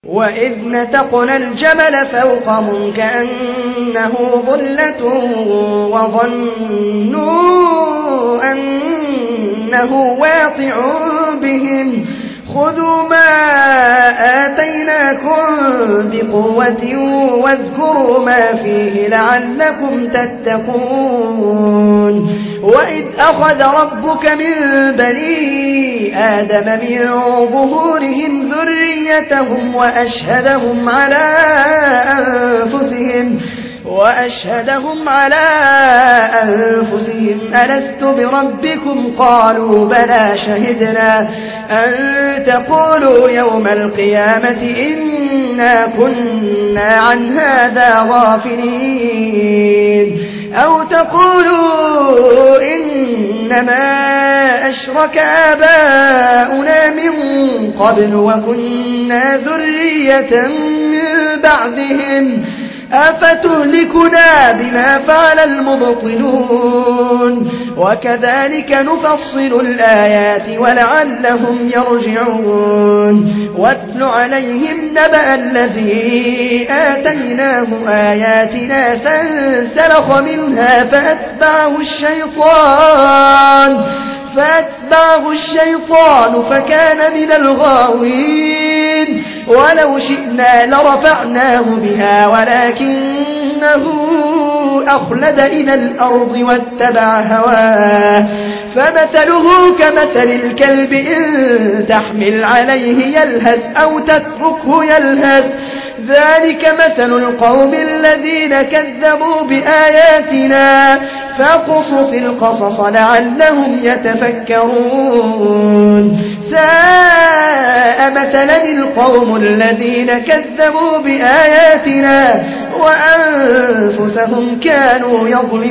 وإذ نتقنا الجبل فوقهم كأنه ظلة وظنوا أنه واقع بهم خذوا ما آتيناكم بقوة واذكروا ما فيه لعلكم تتقون وإذ أخذ ربك من بني آدم من ظهورهم ذريتهم وأشهدهم على أنفسهم ألست بربكم قالوا بلى شهدنا أن تقولوا يوم القيامة إنا كنا عن هذا غافلين أو تقولوا إنما أشرك آباؤنا من قبل وكنا ذرية من بعدهم أفتهلكنا بما فعل المبطلون وكذلك نفصل الآيات ولعلهم يرجعون واتل عليهم نبأ الذي آتيناه آياتنا فانسلخ منها فأتبعه الشيطان فكان من الغاوين ولو شئنا لرفعناه بها ولكنه أخلد إلى الأرض واتبع هواه فمثله كمثل الكلب إن تحمل عليه يلهث أو تتركه يلهث ذلك مثل القوم الذين كذبوا بآياتنا فاقصص القصص لعلهم يتفكرون ساء مثلا القوم الذين كذبوا بآياتنا وأنفسهم كانوا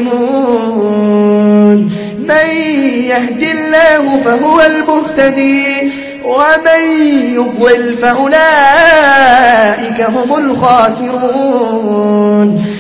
يظلمون من يهد الله فهو المهتدي ومن يضلل فأولئك هم الخاسرون